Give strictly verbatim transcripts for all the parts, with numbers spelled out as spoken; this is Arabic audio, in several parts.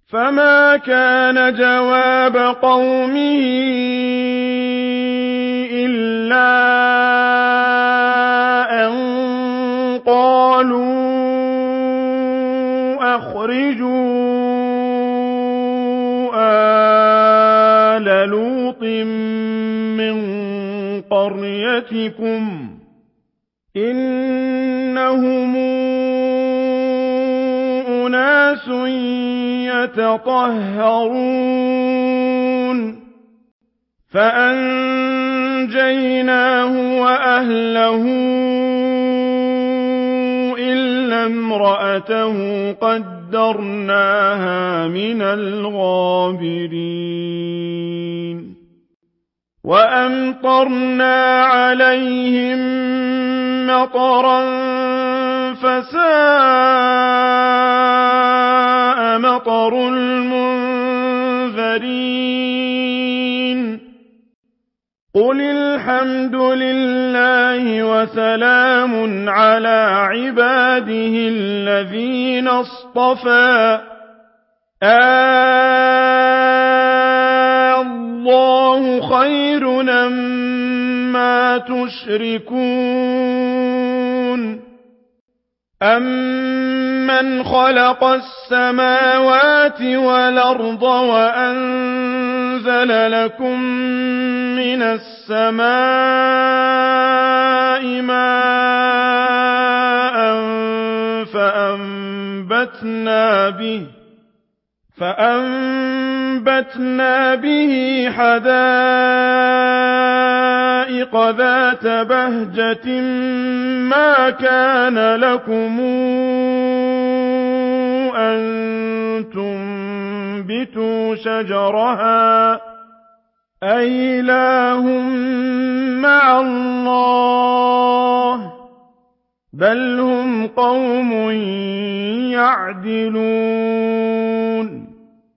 فما كان جواب قومه إلا أن قالوا أخرجوا آل لوط من قريتكم إنهم أناس يتطهرون فأنجيناه وأهله إلا امرأته قدرناها من الغابرين وأمطرنا عليهم مطرا فساء مطر المنذرين قل الحمد لله وسلام على عباده الذين اصطفى الله خير أمّا تشركون أَمَّنْ خَلَقَ السَّمَاوَاتِ وَالْأَرْضَ وَأَنزَلَ لَكُم مِّنَ السَّمَاءِ مَاءً فَأَنبَتْنَا بِهِ فَأَنبَتْنَا بِهِ حَدَائِقَ ذَاتَ بَهْجَةٍ مَا كَانَ لَكُمْ أَن تُنبِتُوا شَجَرَهَا أَإِلَٰهٌ مَّعَ اللَّهِ بَلْ هُمْ قَوْمٌ يَعْدِلُونَ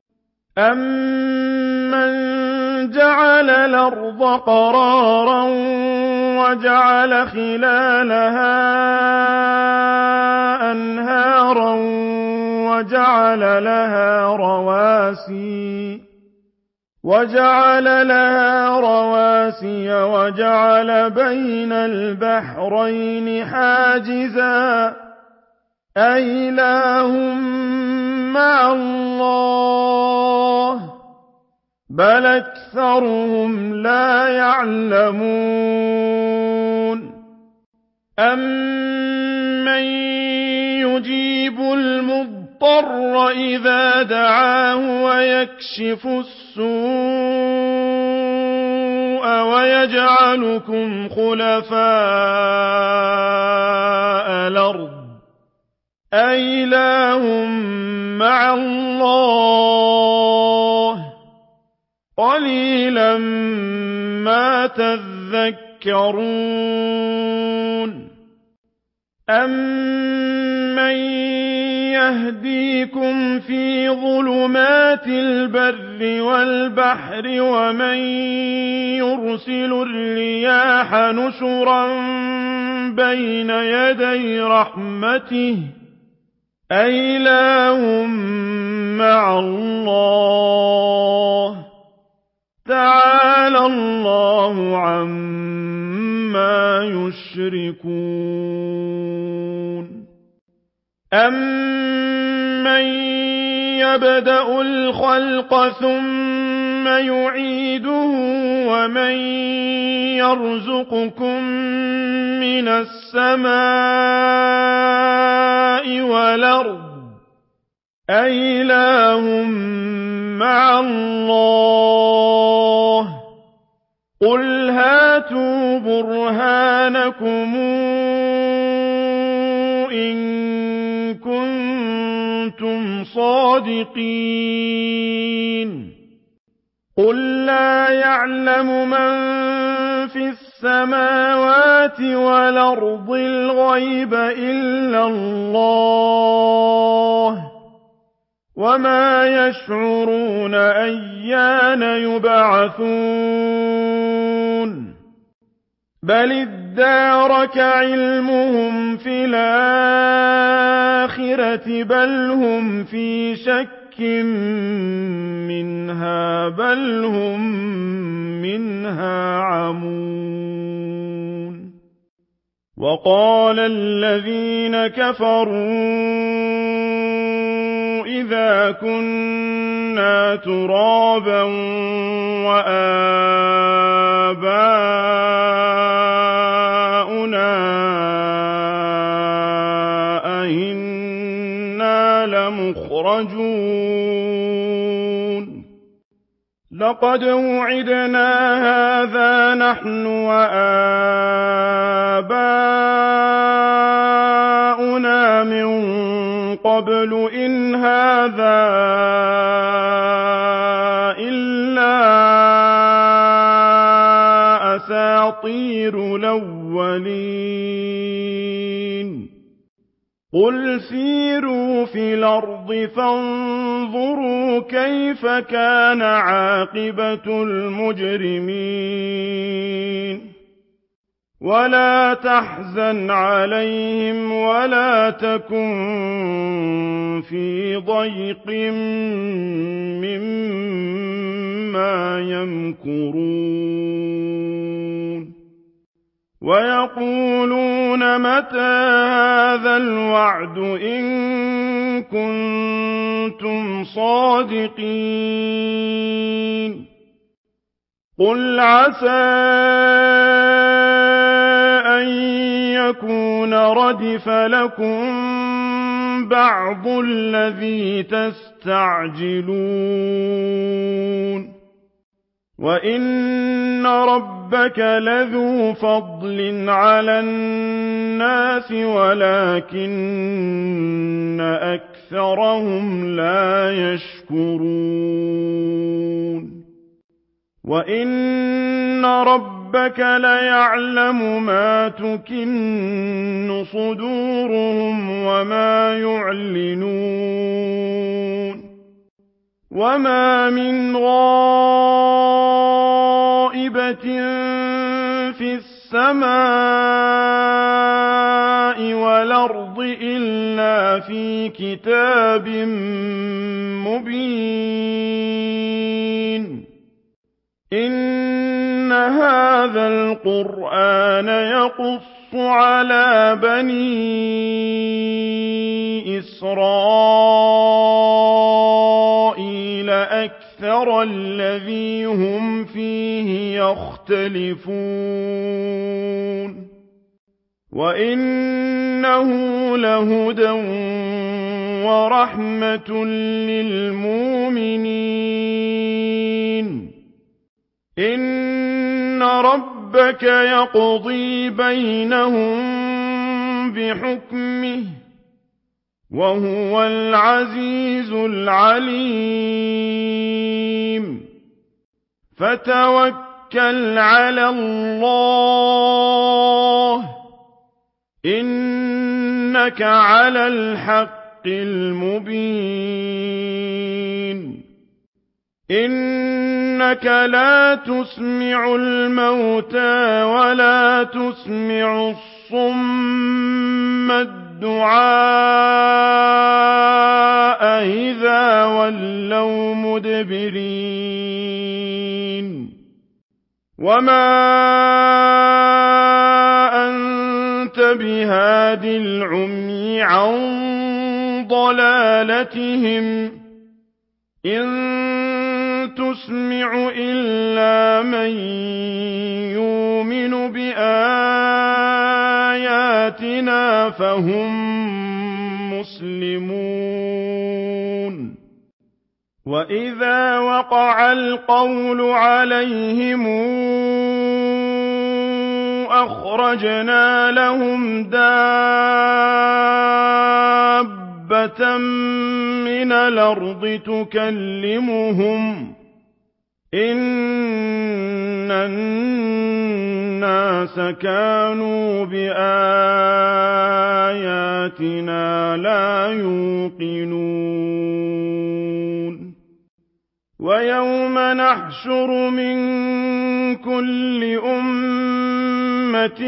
أَمَّن جَعَلَ الْأَرْضَ قَرَارًا وَجَعَلَ خِلَالَهَا أَنْهَارًا وَجَعَلَ لَهَا رَوَاسِيَ وَجَعَلَ لَهَا رَوَاسِيَ وَجَعَلَ بَيْنَ الْبَحْرَيْنِ حَاجِزًا أَإِلَٰهٌ مَّعَ اللَّهِ بَلْ أَكْثَرُهُمْ لَا يَعْلَمُونَ أَمَّن يُجِيبُ الْمُضْطَرَّ إِذَا دَعَاهُ وَيَكْشِفُ السُّوءَ وَيَجْعَلُكُمْ خُلَفَاءَ الْأَرْضِ أَإِلَٰهٌ مَّعَ اللَّهِ قَلِيلًا مَّا تَذَكَّرُونَ أَمَّن يَهْدِيكُمْ فِي ظُلُمَاتِ الْبَرِّ وَالْبَحْرِ وَمَن يُرْسِلُ الرِّيَاحَ نُشُرًا بَيْنَ يَدَيْ رَحْمَتِهِ أَإِلَٰهٌ مَّعَ اللَّهِ تَعَالَى اللَّهُ عَمَّا يُشْرِكُونَ أَمَّن يَبْدَأُ الْخَلْقَ ثُمَّ يُعِيدُهُ وَمَن يَرْزُقُكُم مِّنَ السَّمَاءِ وَالْأَرْضِ أَإِلَٰهٌ مَّعَ اللَّهِ قُلْ هَاتُوا بُرْهَانَكُمْ إِن كُنتُمْ صَادِقِينَ قُل لَّا يَعْلَمُ مَن فِي السَّمَاوَاتِ وَالْأَرْضِ الْغَيْبَ إِلَّا اللَّهُ وَمَا يَشْعُرُونَ أَيَّانَ يُبْعَثُونَ بَلِ ادَّارَكَ عِلْمُهُمْ فِي الْآخِرَةِ بَلْ هُمْ فِي شَكٍّ شَكٍّ مِّنْهَا بَلْ هُم مِّنْهَا عَمُونَ وَقَالَ الَّذِينَ كَفَرُوا إِذَا كُنَّا تُرَابًا وَآبَاؤُنَا أَئِنَّا لَمُخْرَجُونَ لَقَدْ وُعِدْنَا هَٰذَا نَحْنُ وَآبَاؤُنَا مِن قَبْلُ إِنْ هَٰذَا إِلَّا أَسَاطِيرُ الْأَوَّلِينَ قُلْ سِيرُوا فِي الْأَرْضِ فَانظُرُوا كَيْفَ كَانَ عَاقِبَةُ الْمُجْرِمِينَ وَلَا تَحْزَنْ عَلَيْهِمْ وَلَا تَكُن فِي ضَيْقٍ مِّمَّا يَمْكُرُونَ وَيَقُولُونَ مَتَىٰ هَٰذَا الْوَعْدُ إِن كُنتُمْ صَادِقِينَ قُلْ عَسَىٰ أَن يَكُونَ رَدِفَ لَكُم بَعْضُ الَّذِي تَسْتَعْجِلُونَ وَإِنَّ رَبَّكَ لَذُو فَضْلٍ عَلَى النَّاسِ وَلَٰكِنَّ أَكْثَرَهُمْ لَا يَشْكُرُونَ وَإِنَّ رَبَّكَ لَيَعْلَمُ مَا تُكِنُّ صُدُورُهُمْ وَمَا يُعْلِنُونَ وَمَا مِنْ غَائِبَةٍ فِي السَّمَاءِ وَالْأَرْضِ إِلَّا فِي كِتَابٍ مُّبِينٍ إِنَّ هَٰذَا الْقُرْآنَ يَقُصُّ عَلَىٰ بَنِي إِسْرَائِيلَ أَكْثَرَ الَّذِي هُمْ فِيهِ يَخْتَلِفُونَ وَإِنَّهُ لَهُدًى وَرَحْمَةٌ لِّلْمُؤْمِنِينَ إِنَّ رَبَّكَ يَقْضِي بَيْنَهُم بِحُكْمِهِ وَهُوَ الْعَزِيزُ الْعَلِيمُ فَتَوَكَّلْ عَلَى اللَّهِ إِنَّكَ عَلَى الْحَقِّ الْمُبِينِ إِنَّكَ لَا تُسْمِعُ الْمَوْتَىٰ وَلَا تُسْمِعُ الصُّمَّ الدُّعَاءَ إِذَا وَلَّوْا مُدْبِرِينَ وَمَا أَنتَ بِهَادِ الْعُمْيِ عَن ضَلَالَتِهِمْ ۖ إِن تُسْمِعُ إِلَّا مَن يُؤْمِنُ بِآيَاتِنَا فَهُم مُّسْلِمُونَ وَإِذَا وَقَعَ الْقَوْلُ عَلَيْهِمْ أَخْرَجْنَا لَهُمْ دَابَّةً مِّنَ الْأَرْضِ تُكَلِّمُهُمْ إِنَّ النَّاسَ كَانُوا بِآيَاتِنَا لَا يُوقِنُونَ وَيَوْمَ نَحْشُرُ مِن كُلِّ أُمَّةٍ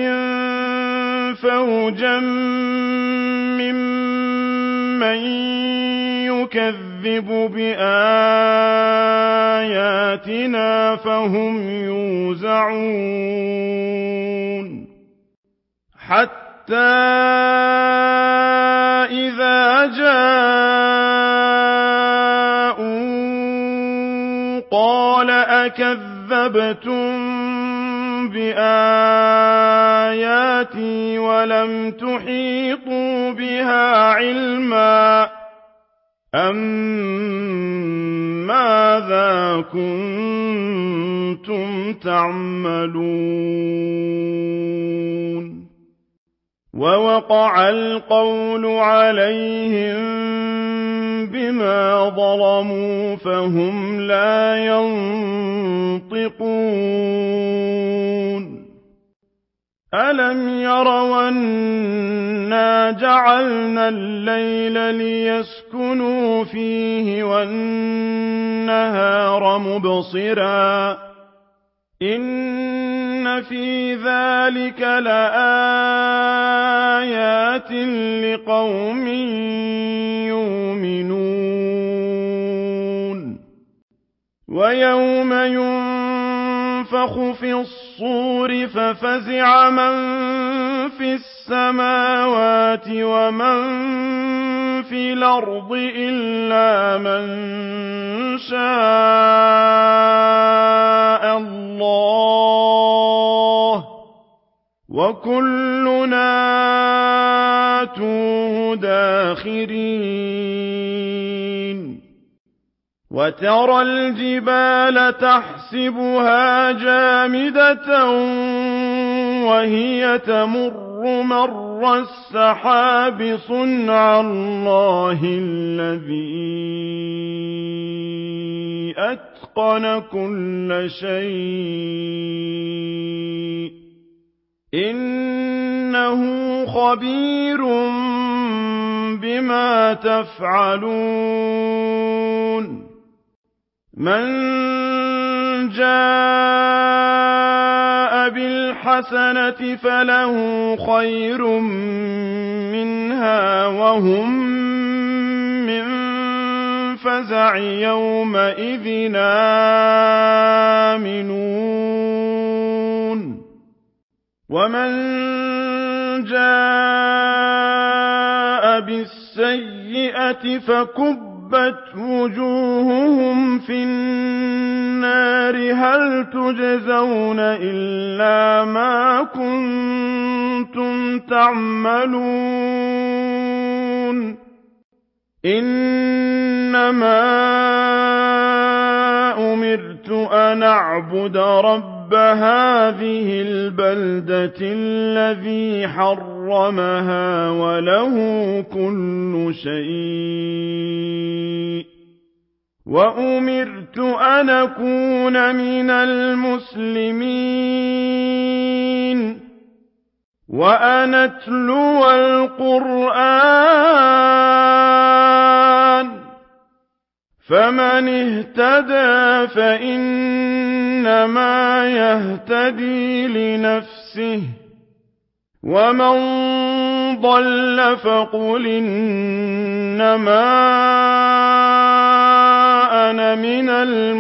فَوْجًا مِّمَّن يُكَذِّبُ يُكَذِّبُ بِآيَاتِنَا فَهُمْ يُوزَعُونَ حَتَّى إِذَا جَاءُوا قَالَ أَكَذَّبْتُم بِآيَاتِي وَلَمْ تُحِيطُوا بِهَا عِلْمًا أَمَّاذَا كُنتُمْ تَعْمَلُونَ وَوَقَعَ الْقَوْلُ عَلَيْهِم بِمَا ظَلَمُوا فَهُمْ لَا يَنطِقُونَ أَلَمْ يَرَوْا أَنَّا جَعَلْنَا اللَّيْلَ لِيَسْكُنُوا فِيهِ وَالنَّهَارَ مُبْصِرًا إِنَّ فِي ذَلِكَ لَآيَاتٍ لِقَوْمٍ يُؤْمِنُونَ وَيَوْمَ يُنفَخُ فِي الصُّورِ فَفَزِعَ مَن فِي السَّمَاوَاتِ وَمَن فِي الْأَرْضِ إِلَّا مَن شَاءَ اللَّهُ وَكُلُّنَا آتُوهُ دَاخِرِينَ وَتَرَى الْجِبَالَ تَحْسَبُهَا جَامِدَةً وَهِيَ تَمُرُّ مَرَّ السَّحَابِ صُنْعَ اللَّهِ الَّذِي أَتْقَنَ كُلَّ شَيْءٍ ۚ إِنَّهُ خَبِيرٌ بِمَا تَفْعَلُونَ مَن جَاءَ بِالْحَسَنَةِ فَلَهُ خَيْرٌ مِّنْهَا وَهُم مِّن فَزَعٍ يَوْمَئِذٍ آمِنُونَ وَمَن جَاءَ بِالسَّيِّئَةِ فَكُبَّتْ وُجُوهُهُمْ فِي النَّارِ هَلْ تُجْزَوْنَ إِلَّا مَا كُنتُمْ تَعْمَلُونَ إِنَّمَا أُمِرْتُ أَنْ أَعْبُدَ رَبَّ هَٰذِهِ الْبَلْدَةِ الَّذِي حَرَّمَهَا وَلَهُ كُلُّ شَيْءٍ وَأُمِرْتُ أَنْ أَكُونَ مِنَ الْمُسْلِمِينَ وَأَنْ أَتْلُوَ الْقُرْآنَ فَمَنِ اهْتَدَىٰ فَإِنَّمَا يَهْتَدِي لِنَفْسِهِ وَمَن ضَلَّ فَقُلْ إِنَّمَا أَنَا مِنَ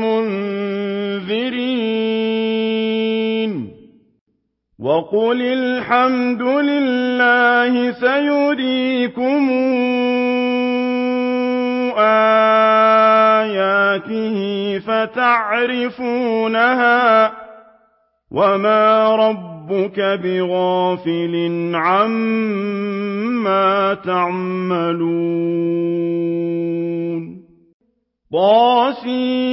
الْمُنذِرِينَ وَقُلِ الْحَمْدُ لِلَّهِ سَيُرِيكُمْ آيَاتِهِ فَتَعْرِفُونَهَا وَمَا رَبُّكَ بِغَافِلٍ عَمَّا تَعْمَلُونَ طسم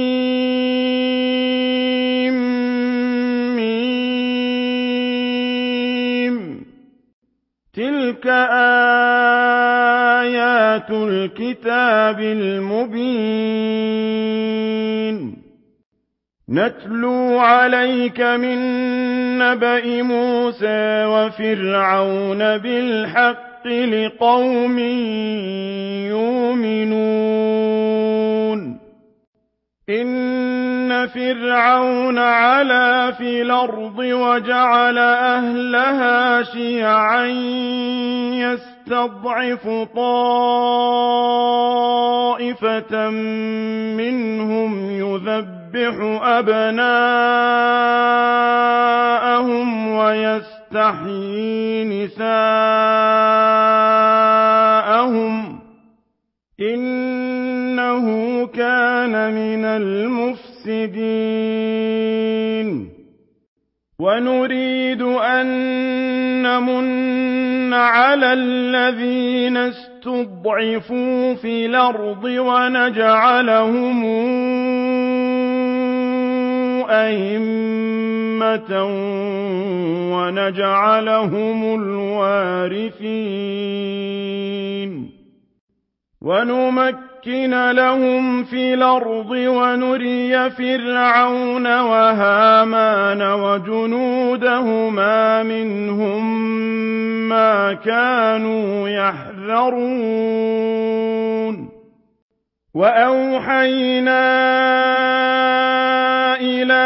تِلْكَ آيَاتُ الْكِتَابِ الْمُبِينِ نَتْلُو عَلَيْكَ مِن نَّبَإِ مُوسَىٰ وَفِرْعَوْنَ بِالْحَقِّ لِقَوْمٍ يُؤْمِنُونَ إِنَّ فِرْعَوْنَ عَلَا فِي الْأَرْضِ وَجَعَلَ أَهْلَهَا شِيَعًا يَسْتَضْعِفُ يستضعف طائفة منهم يذبح أبناءهم ويستحيي نساءهم إنه كان من المفسدين ونريد أن نمن على الذين استضعفوا في الأرض ونجعلهم أئمة ونجعلهم الوارثين ونمكن لهم في الأرض ونري فرعون وهامان وجنودهما منهم ما كانوا يحذرون وأوحينا إلى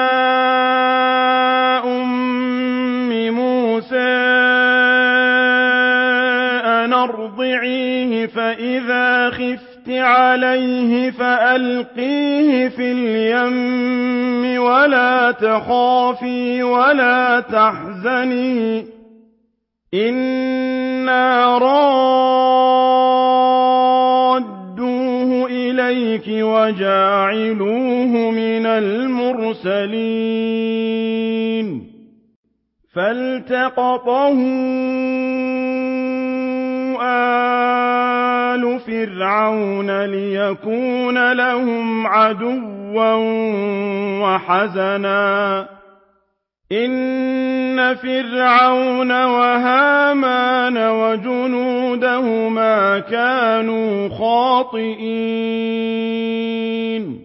أم موسى أن أرضعيه فإذا خفت عليه فألقيه في اليم ولا تخافي ولا تحزني إنا رادوه إليك وجاعلوه من المرسلين فالتقطه آل فرعون ليكون لهم عدوا وحزنا إن فرعون وهامان وجنودهما كانوا خاطئين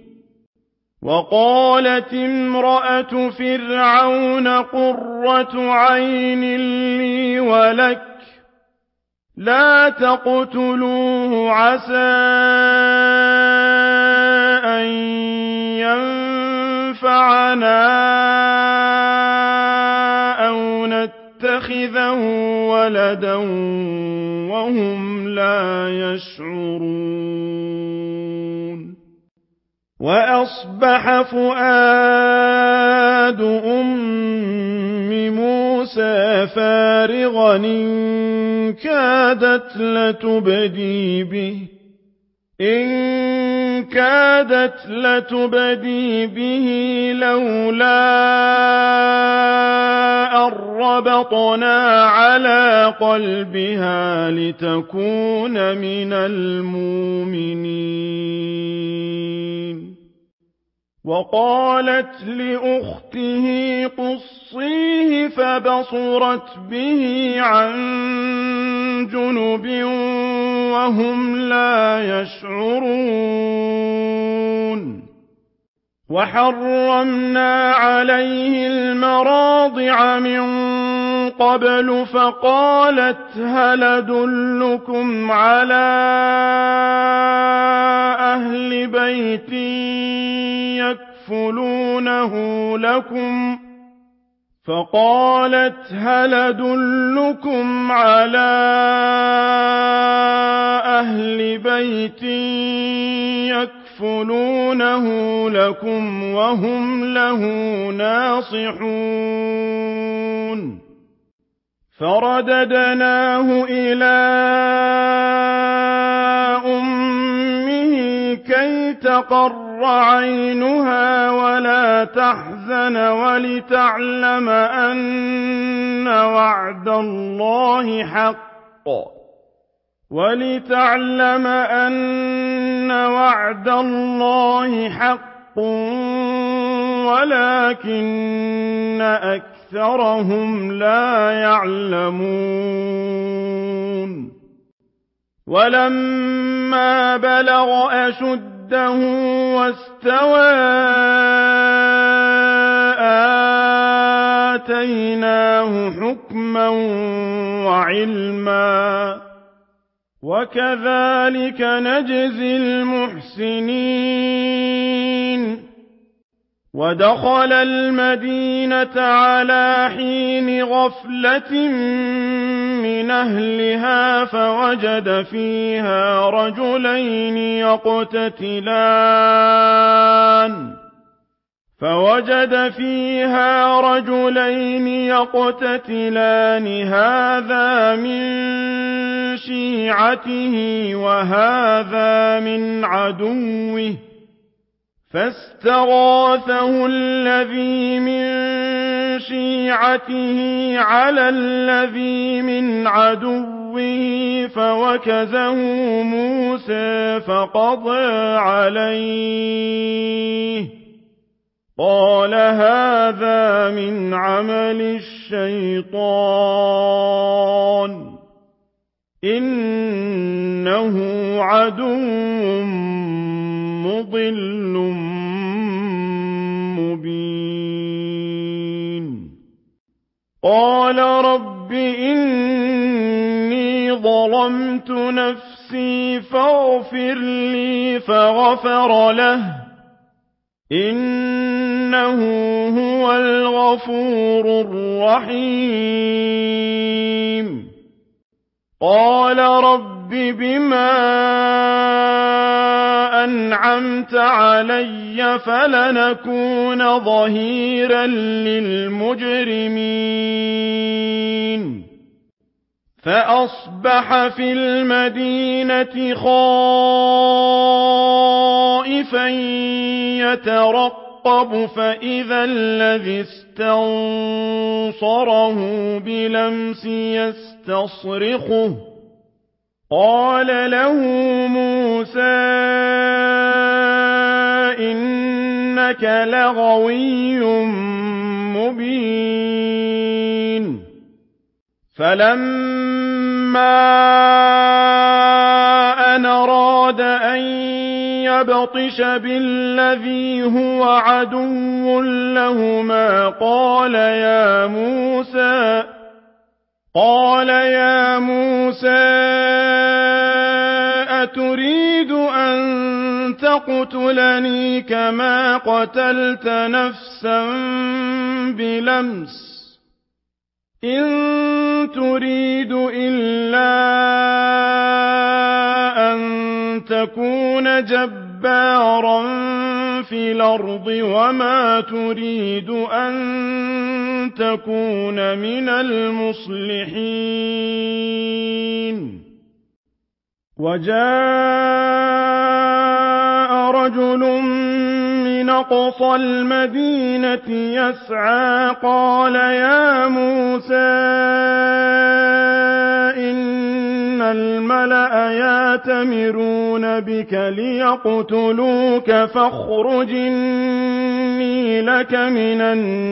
وقالت امرأة فرعون قرة عين لي ولك لا تقتلوه عسى أن ينفعنا أو نتخذه ولدا وهم لا يشعرون وأصبح فؤاد أم موسى فارغا إن كادت لتبدي به إن كادت لتبدي به لولا أن ربطنا على قلبها لتكون من المؤمنين وقالت لأخته قصيه فبصرت به عن جنب وهم لا يشعرون وحرمنا عليه المراضع من قبل فقالت هل أدلكم على أهل بيت يكفلونه لكم فقالت هل أدلكم على أهل بيت يكفلونه لكم وهم له ناصحون فرددناه إلى أمه كي تقر عينها ولا تحزن ولتعلم أن وعد الله حق ولتعلم أن وعد الله حق ولكن أكثرهم لا يعلمون ولما بلغ أشده واستوى آتيناه حكما وعلما وكذلك نجزي المحسنين ودخل المدينة على حين غفلة من أهلها فوجد فيها رجلين يقتتلان فوجد فيها رجلين يقتتلان هذا من شيعته وهذا من عدوه فاستغاثه الذي من شيعته على الذي من عدوه فوكزه موسى فقضى عليه قال هذا من عمل الشيطان إنه عدو مضل مبين قال رب إني ظلمت نفسي فاغفر لي فغفر له إنه هو الغفور الرحيم قال رب بما أنعمت علي فلنكون ظهيرا للمجرمين فأصبح في المدينة خائفا يترقب فإذا الذي استنصره بلمس يستصرخه قال له موسى إنك لغوي مبين فلما أن أراد أن يبطش بالذي هو عدو لهما قال يا موسى قال يا موسى أتريد أن تقتلني كما قتلت نفسا بلمس إن تريد إلا أن تكون جبارا في الأرض وما تريد أن تكون من المصلحين وجاء رجل من أقصى المدينة يسعى قال يا موسى إن الملأ يأتمرون بك ليقتلوك فاخرج إني لك من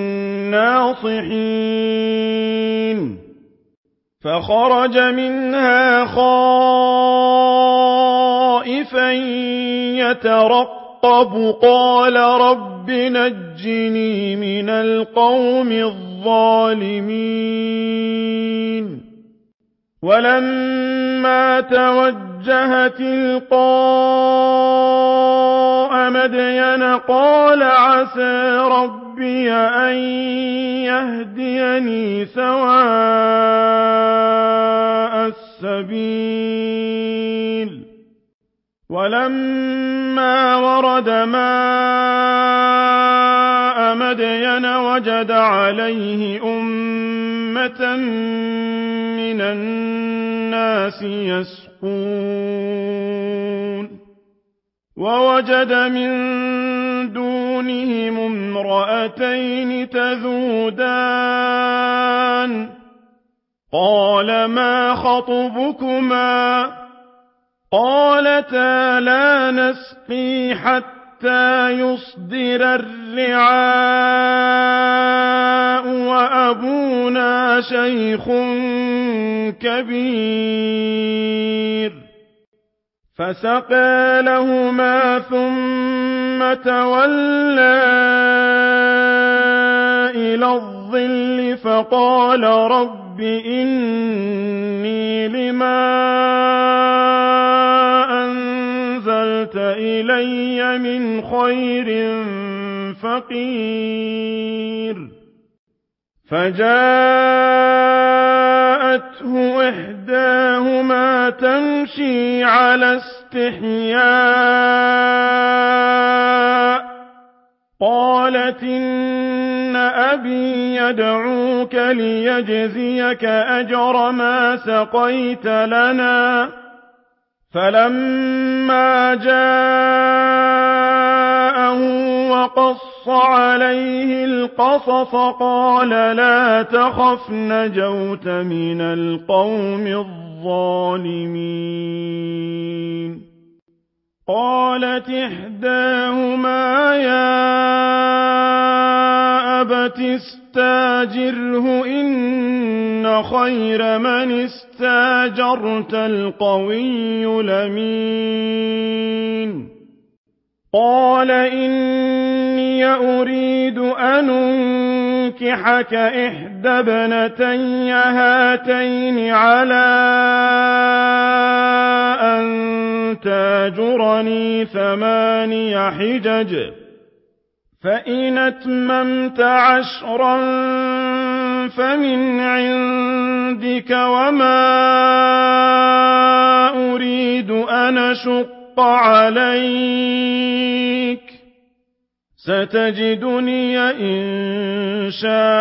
الناصحين فخرج منها خائفا يترقب قال رب نجني من القوم الظالمين ولما توجه تلقاء مدين قال عسى ربي أن يهديني سواء السبيل ولما ورد ماء مدين وجد عليه أمة من الناس يسقون ووجد من دونهم امرأتين تذودان قال ما خطبكما قالتا لا نسقي حتى يصدر الرعاء وأبونا شيخ كبير فسقى لهما ثم تولى إلى الظل فقال رب إني لما أنزلت إلي من خير فقير فجاءته إحداهما تمشي على استحياء قالت إن أبي يدعوك ليجزيك أجر ما سقيت لنا فلما جاءه وقص عليه القصص قال لا تخف نجوت من القوم الظالمين قالت إحداهما يا أبت استاجره إن خير من استاجرت القوي الأمين قال إني أريد أن أنكحك إحدى ابنتي هاتين على أن تاجرني ثماني حجج فإن أتممت عشرا فمن عندك وما أريد أن أشق عليك ستجدني إن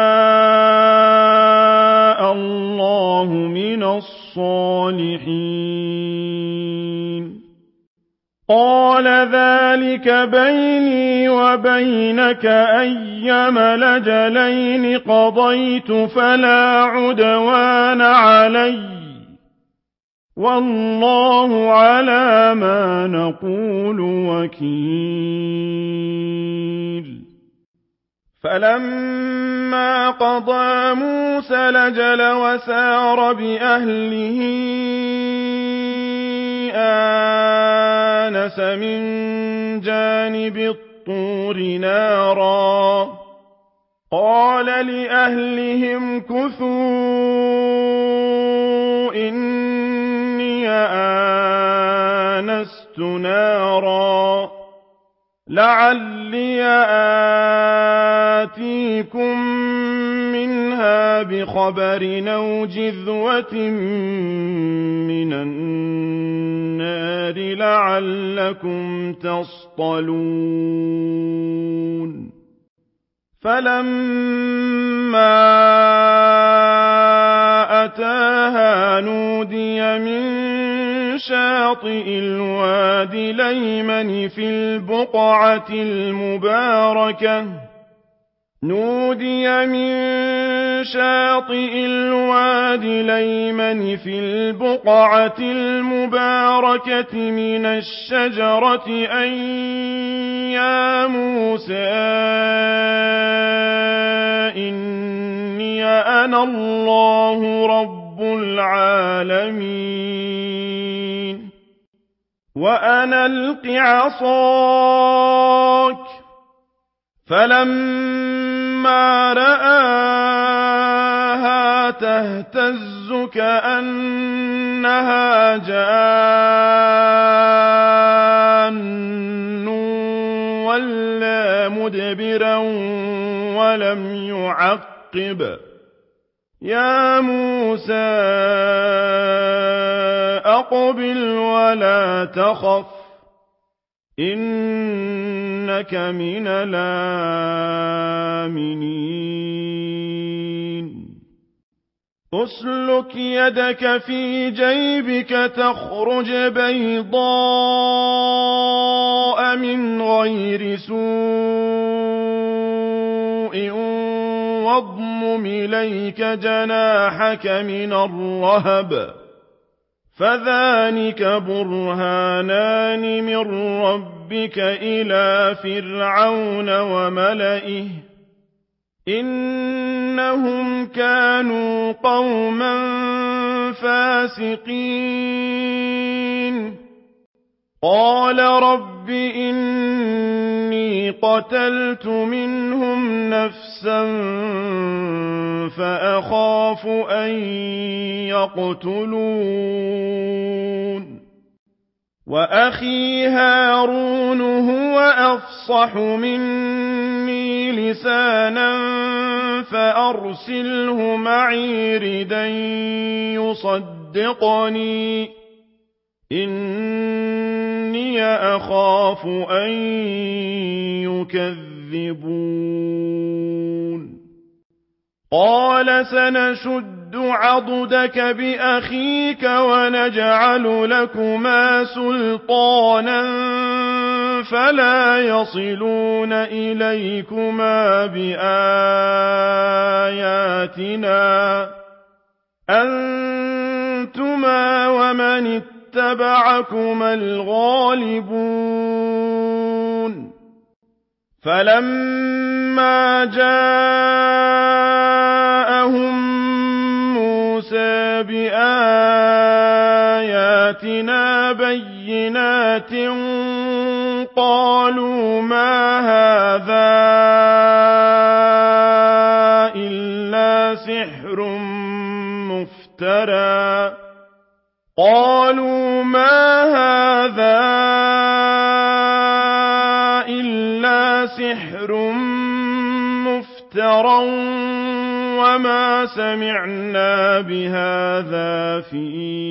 شاء الله من الصالحين قال ذلك بيني وبينك أيما الأجلين قضيت فلا عدوان علي والله على ما نقول وكيل فلما قضى موسى الأجل وسار بأهله آنس من جانب الطور نارا قال لأهلهم كثوا إني آنست نارا لعلي آتيكم منها بخبر أو جذوة من النار لعلكم تصطلون فلما أتاها نودي من شاطئ الوادي الأيمن في البقعة المباركة نودي من شاطئ الوادي الأيمن في البقعة المباركة من الشجرة أن يا موسى إني أنا الله رب العالمين وأنا ألق عصاك فلما رآها تهتز كأنها جان ولا مدبرا ولم يعقب يا موسى أقبل ولا تخف إنك من الآمنين أسلك يدك في جيبك تخرج بيضاء من غير سوء واضمم إليك جناحك من الرهب فذلك برهانان من ربك إلى فرعون وملئه إنهم كانوا قوما فاسقين قال رب إني قتلت منهم نفسا فأخاف أن يقتلون وأخي هارون هو أفصح مني لسانا فأرسله معي ردا يصدقني إني أخاف أن يكذبون قال سنشد عضدك بأخيك ونجعل لكما سلطانا فلا يصلون إليكما بآياتنا أنتما ومن اتبعكما الغالبون فلما جاءهم موسى بآياتنا بينات قالوا ما هذا إلا سحر مفترى قالوا ما هذا إلا سحر مفترى وما سمعنا بهذا في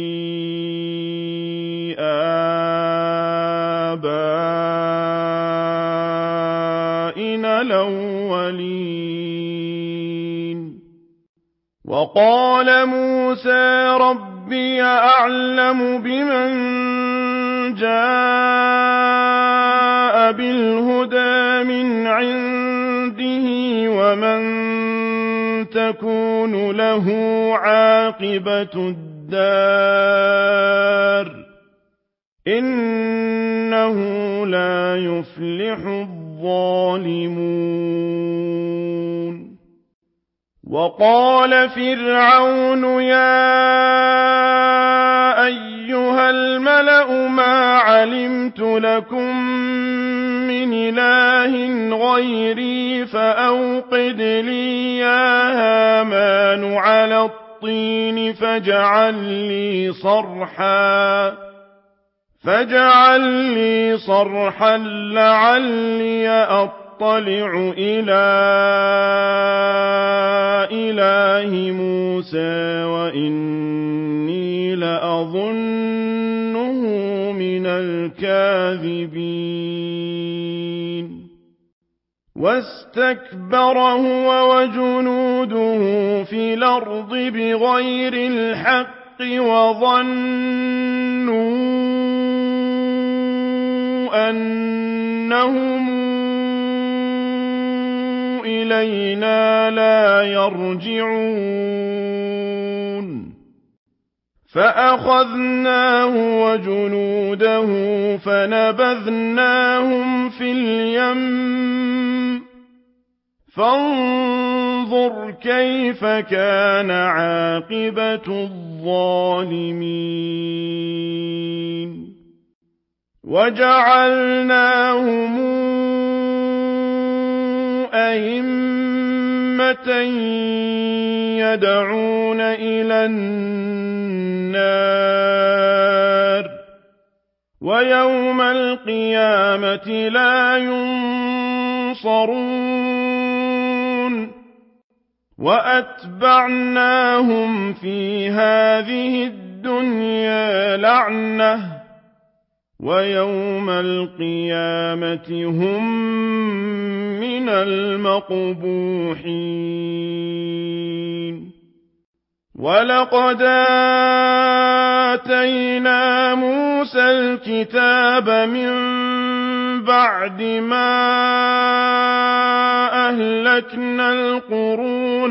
آبائنا الأولين وقال موسى ربي أعلم بمن جاء بالهدى من عنده ومن تكون له عاقبة الدار إنه لا يفلح الظالمون وقال فرعون يا أيها الملأ ما علمت لكم من إله غيري فأوقد لي يا هامان على الطين فاجعل لي صرحا فاجعل لي صرحا لعلي أطلع إلى إله موسى وإني لأظنه من الكاذبين واستكبر هو وجنوده في الأرض بغير الحق وظنوا أنهم إلينا لا يرجعون فأخذناه وجنوده فنبذناهم في اليم فانظر كيف كان عاقبة الظالمين وجعلناهم أئمة يدعون إلى النار ويوم القيامة لا ينصرون وأتبعناهم في هذه الدنيا لعنة ويوم القيامة هم من المقبوحين ولقد آتينا موسى الكتاب من بعد ما أهلكنا القرون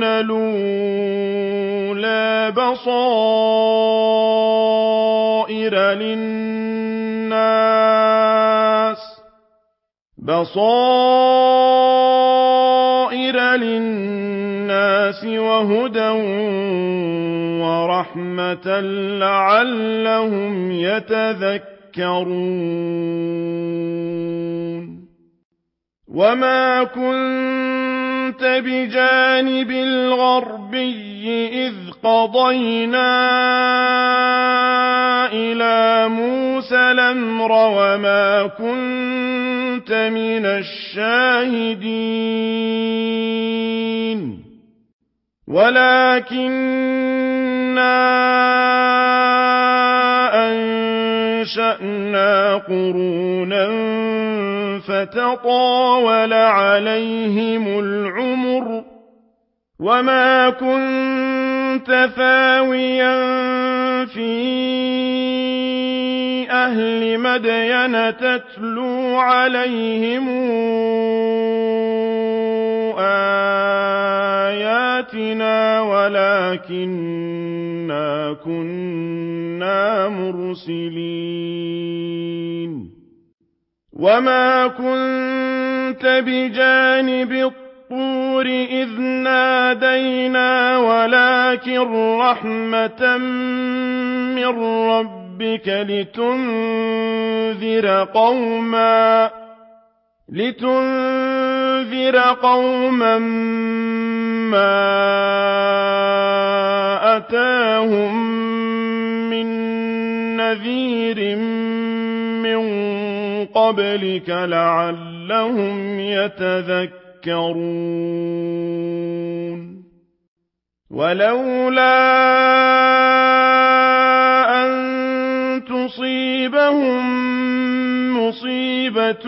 الأولى بصائر للناس بصائر للناس وهدى ورحمة لعلهم يتذكرون وما كنت بجانب الغربي إذ قضينا إلى موسى الأمر وما كنت من الشاهدين ولكننا أنشأنا قرونا فتطاول عليهم العمر وما كنت ثاويا في أهل مدين تتلو عليهم آياتنا ولكننا كنا مرسلين وما كنت بجانب الطور إذ نادينا ولكن رحمة من ربك لتنذر قوما لتنذر قوما ما أتاهم من نذير من قبلك لعلهم يتذكرون ولولا أن تصيبهم مصيبة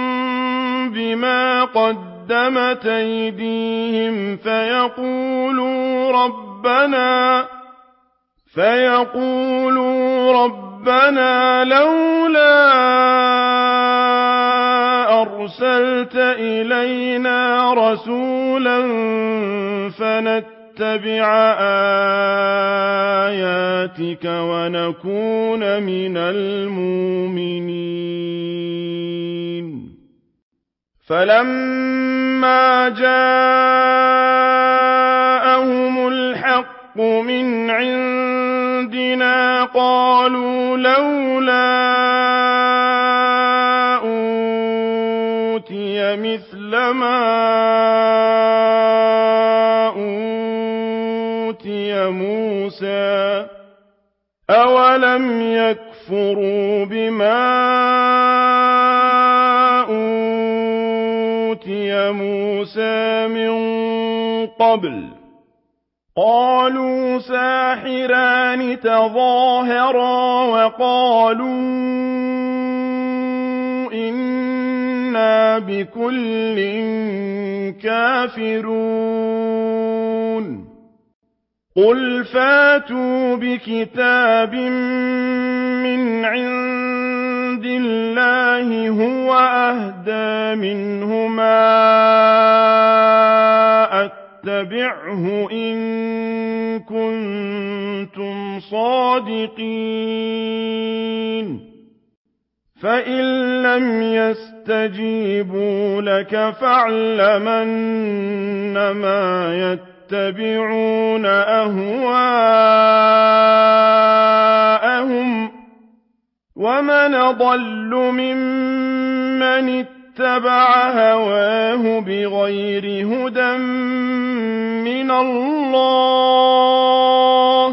بما قدمت أيديهم فيقولوا ربنا فيقولوا ربنا لولا أرسلت إلينا رسولا فنتبع آياتك ونكون من المؤمنين فلما جاءهم الحق من عندنا قالوا لولا أوتي مثل ما أوتي موسى أولم يكفروا بما أوتي موسى من قبل قالوا ساحران تظاهرا وقالوا إنا بكل كافرون قل فاتوا بكتاب من عند الله هو أهدى منهما اتبعه إن كنتم صادقين فإن لم يستجيبوا لك فاعلم أنما يتبعون أهواءهم ومن ضل ممن اتبع هواه بغير هدى من الله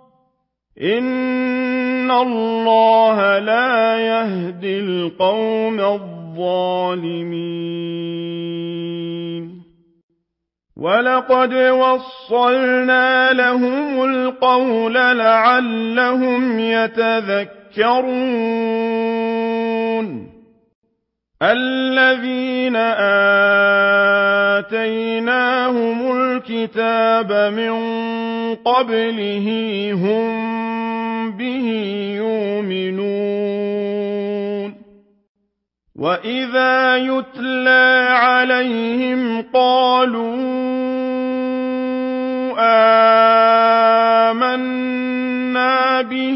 إن الله لا يهدي القوم الظالمين ولقد وصلنا لهم القول لعلهم يتذكرون الذين آتيناهم الكتاب من قبله هم به يؤمنون وإذا يتلى عليهم قالوا آمنا به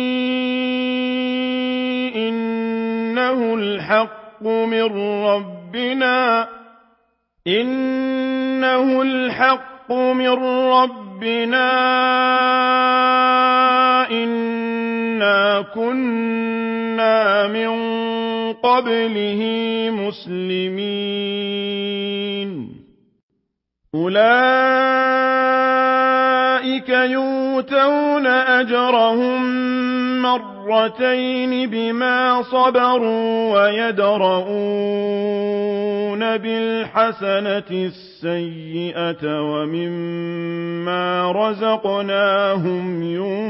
إنه الحق من ربنا إنه الحق من ربنا إنا كنا من قبله مسلمين أولئك يؤتون أجرهم مرتين بما صبروا ويدرؤون بالحسنة السيئة ومما رزقناهم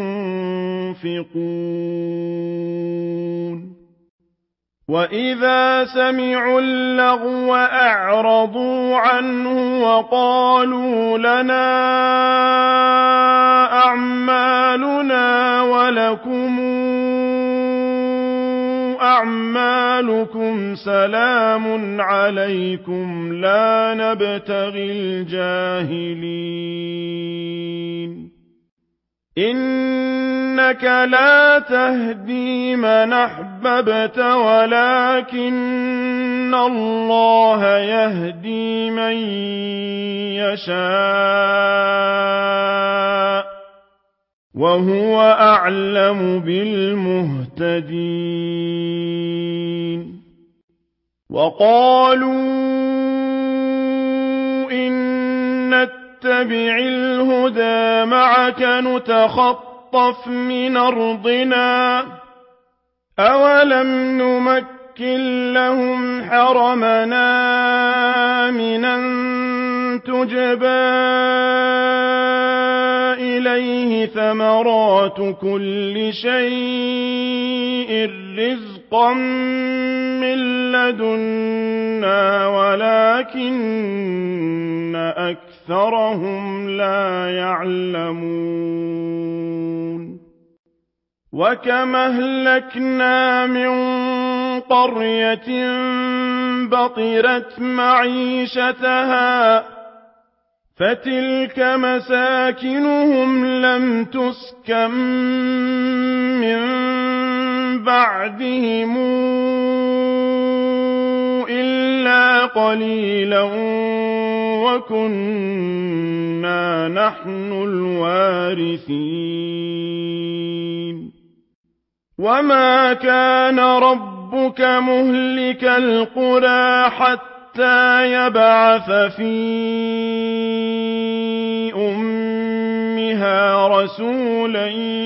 ينفقون وإذا سمعوا اللغو أعرضوا عنه وقالوا لنا أعمالنا ولكم أعمالكم سلام عليكم لا نبتغي الجاهلين إنك لا تهدي من أحببت ولكن الله يهدي من يشاء وهو أعلم بالمهتدين وقالوا إن نتبع الهدى معك نتخطف من أرضنا أولم نمكن لهم حرمنا آمنا تجبى إليه ثمرات كل شيء رزقا من لدنا ولكن أكثرهم لا يعلمون وكم أهلكنا من قرية بطرت معيشتها فتلك مساكنهم لم تسكن من بعدهم إلا قليلا وكنا نحن الوارثين وما كان ربك مهلك القرى حتى يبعث في أمها رسولا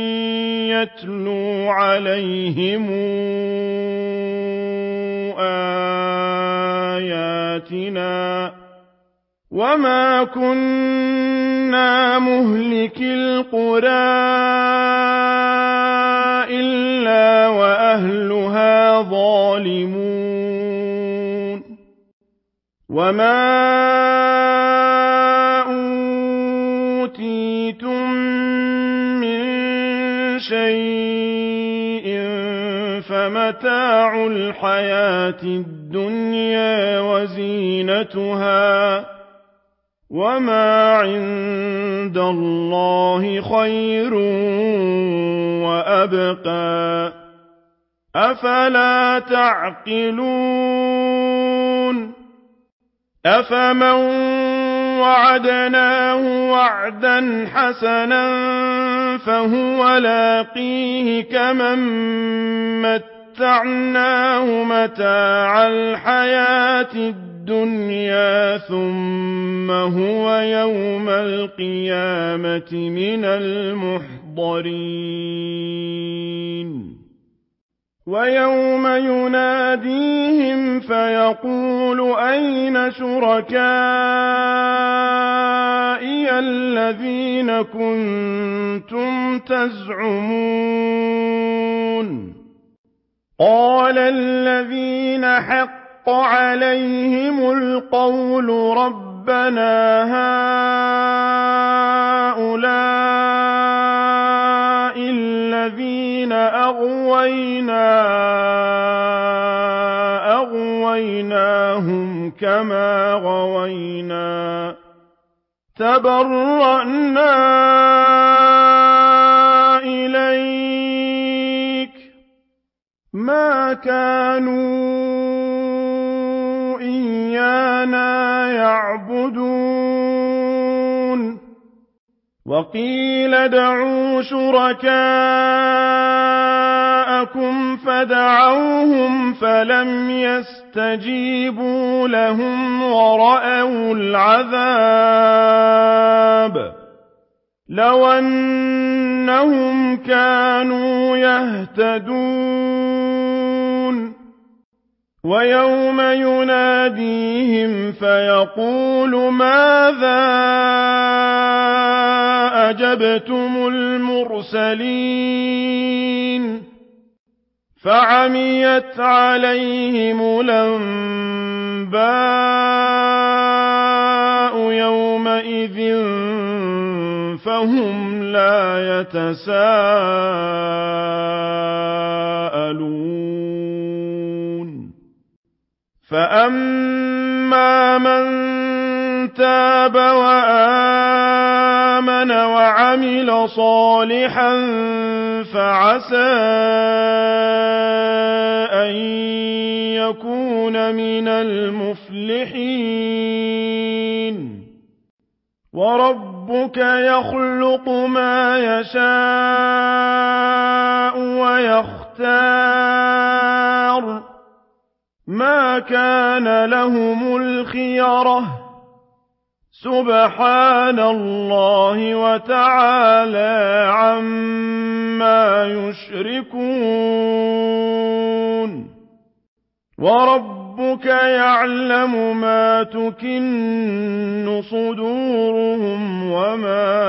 يتلو عليهم آياتنا وما كنا مهلك القرى إلا وأهلها ظالمون وما أوتيتم من شيء فمتاع الحياة الدنيا وزينتها وما عند الله خير وأبقى أفلا تعقلون أفمن وعدناه وعدا حسنا فهو لاقيه كمن متعناه متاع الحياة الدنيا ثم هو يوم القيامة من المحضرين ويوم يناديهم فيقول أين شركائي الذين كنتم تزعمون قال الذين حق عليهم القول ربنا هؤلاء الذين أغوينا أغويناهم كما غوينا تبرأنا إليك ما كانوا إيانا يعبدون وقيل ادعوا شركاءكم فدعوهم فلم يستجيبوا يستجيبوا لهم ورأوا العذاب لو أنهم كانوا يهتدون ويوم يناديهم فيقول ماذا أجبتم المرسلين فعميت عليهم الأنباء يومئذ فهم لا يتساءلون فأما من تاب وآمن وعمل صالحا فعسى أن يكون من المفلحين وربك يخلق ما يشاء ويختار ما كان لهم الخيرة سبحان الله وتعالى عما يشركون وربك يعلم ما تكن صدورهم وما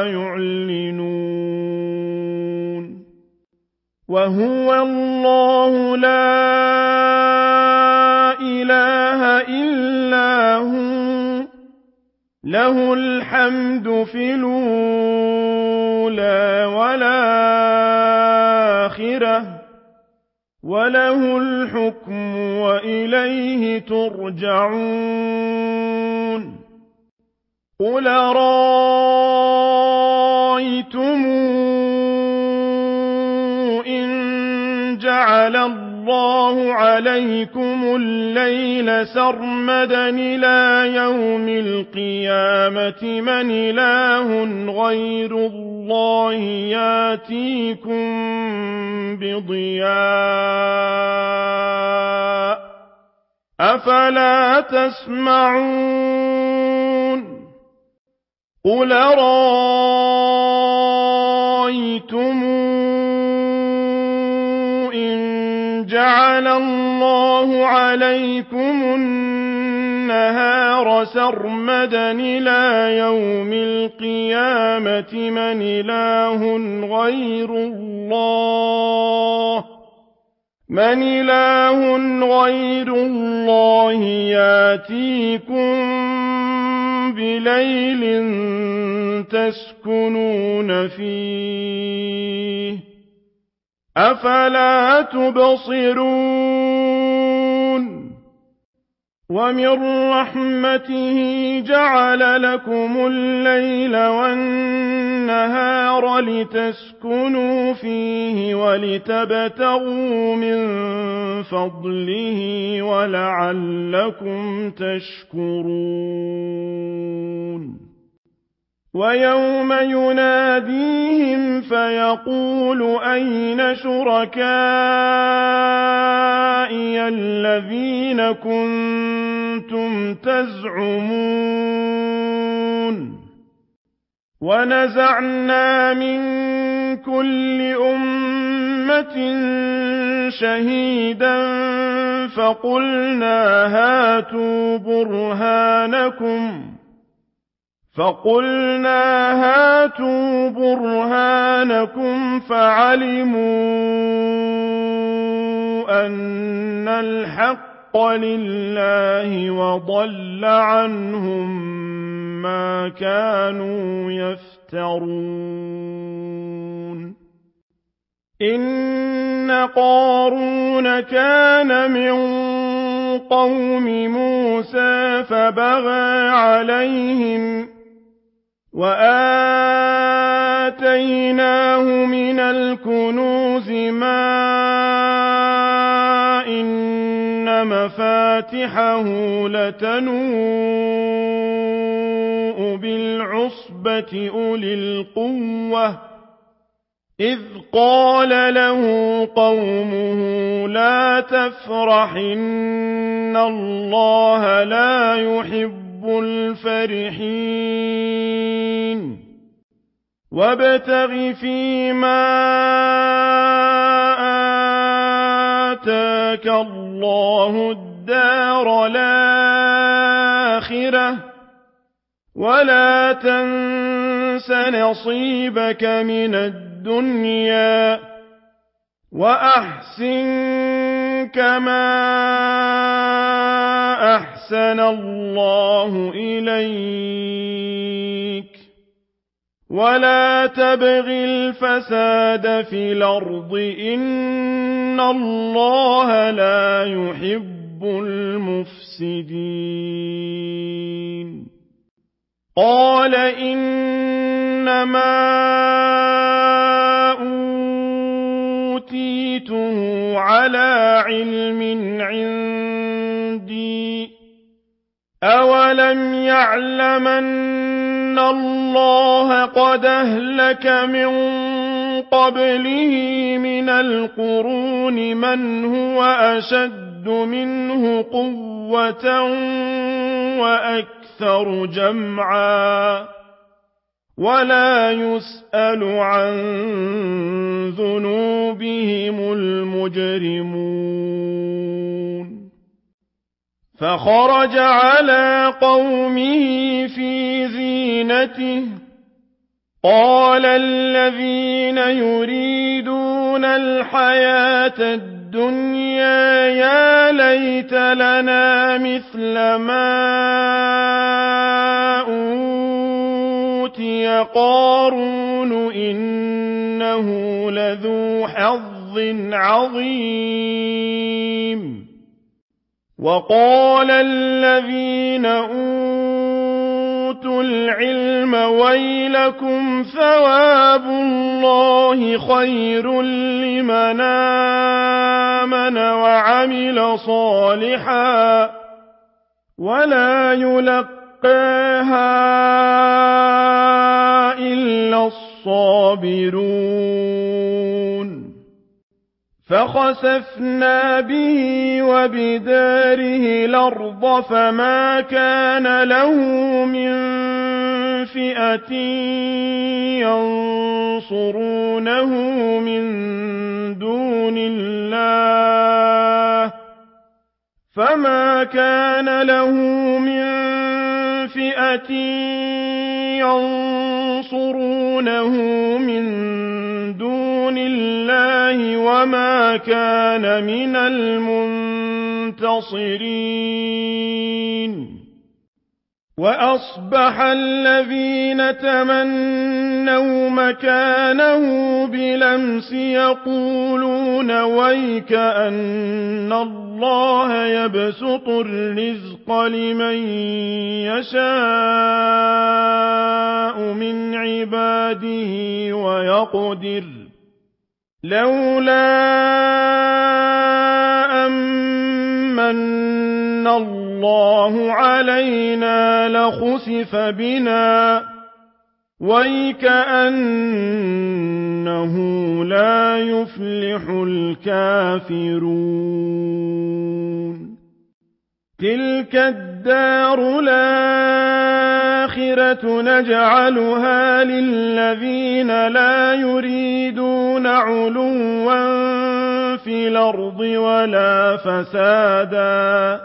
يعلنون وهو الله لا إله إلا هو له الحمد في الأولى والآخرة وله الحكم وإليه ترجعون قل رأيتم إن جعل الله عليكم الليل سرمدا إلى يوم القيامة من إله غير الله ياتيكم بضياء أفلا تسمعون قل رأيتم جعل الله عليكم النهار سرمدا إلى يوم القيامة من إله غير الله من إله غير الله ياتيكم بليل تسكنون فيه أفلا تبصرون ومن رحمته جعل لكم الليل والنهار لتسكنوا فيه ولتبتغوا من فضله ولعلكم تشكرون ويوم يناديهم فيقول أين شركائي الذين كنتم تزعمون ونزعنا من كل أمة شهيدا فقلنا هاتوا برهانكم فقلنا هاتوا برهانكم فعلموا أن الحق لله وضل عنهم ما كانوا يفترون إن قارون كان من قوم موسى فبغى عليهم وآتيناه من الكنوز ما إن مفاتحه لتنوء بالعصبة أولي القوة إذ قال له قومه لا تفرح إن الله لا يحب الفرحين وابتغ فيما آتاك الله الدار الآخرة ولا تنس نصيبك من الدنيا وأحسن كما أحسن الله إليك ولا تبغ الفساد في الأرض إن الله لا يحب المفسدين قال إنما أوتيته على علم عندي أولم يعلم أن الله قد أهلك من قبله من القرون من هو أشد منه قوة وأكثر جمعا ولا يسأل عن ذنوبهم المجرمون فخرج على قومه في زينته قال الذين يريدون الحياة الدنيا يا ليت لنا مثل ما أوتي قارون إنه لذو حظ عظيم وقال الذين أوتوا العلم ويلكم ثواب الله خير لمن آمن وعمل صالحا ولا يلقاها إلا الصابرون فخسفنا به وبداره الأرض فما كان له من فئة ينصرونه من دون الله فما كان له من فئة ينصرونه من دون الله وما كان من المنتصرين وأصبح الذين تمنوا مكانه بلمس يقولون ويك أن الله يبسط الرزق لمن يشاء من عباده ويقدر لولا أمن الله علينا لخسف بنا ويكأنه لا يفلح الكافرون تلك الدار الآخرة نجعلها للذين لا يريدون علوا في الأرض ولا فسادا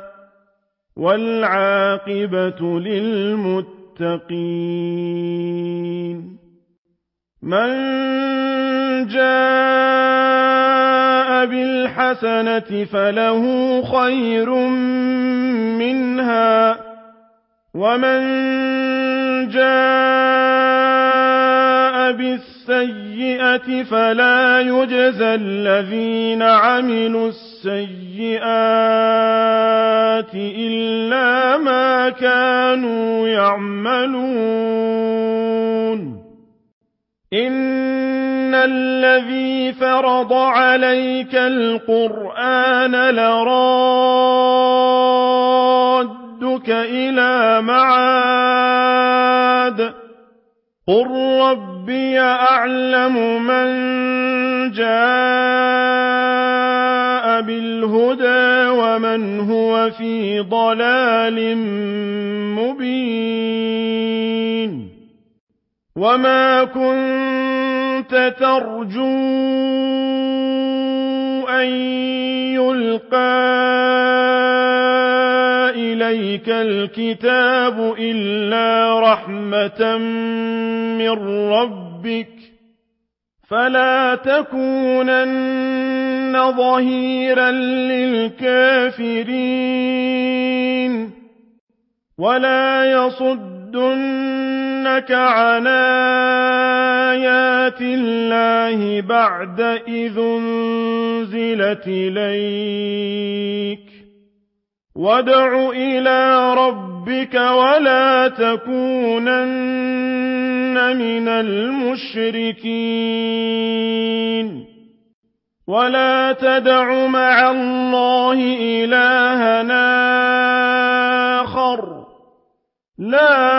والعاقبة للمتقين من جاء بالحسنة فله خير منها ومن جاء بالسيئة فلا يجزى الذين عملوا السيئات إلا ما كانوا يعملون إن الذي فرض عليك القرآن لرادك إلى معاد قُل رَّبِّي أَعْلَمُ مَن جَاءَ بِالْهُدَىٰ وَمَنْ هُوَ فِي ضَلَالٍ مُّبِينٍ وَمَا كُنتَ تَرْجُو أَن يُلْقَىٰ إِلَيْكَ الْكِتَابُ إِلَّا رَحْمَةً مِّن رَّبِّكَ فَلَا تَكُونَنَّ ظَهِيرًا لِّلْكَافِرِينَ وَلَا يَصُدُّنَّكَ عَنْ آيَاتِ اللَّهِ بَعْدَ إِذْ أُنزِلَتْ إِلَيْكَ وَادْعُ إِلَىٰ رَبِّكَ وَلَا تَكُونَنَّ مِنَ الْمُشْرِكِينَ وَلَا تَدْعُ مَعَ اللَّهِ إِلَٰهًا آخَرَ لَا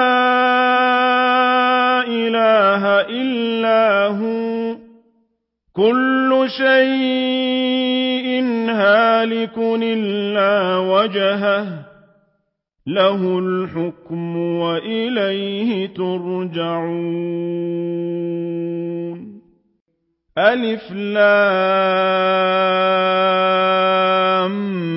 إِلَٰهَ إِلَّا هُوَ كُلُّ شَيْءٍ هَالِكٌ إِلَّا وَجْهَهُ لَهُ الْحُكْمُ وَإِلَيْهِ تُرْجَعُونَ أَلِفْ لام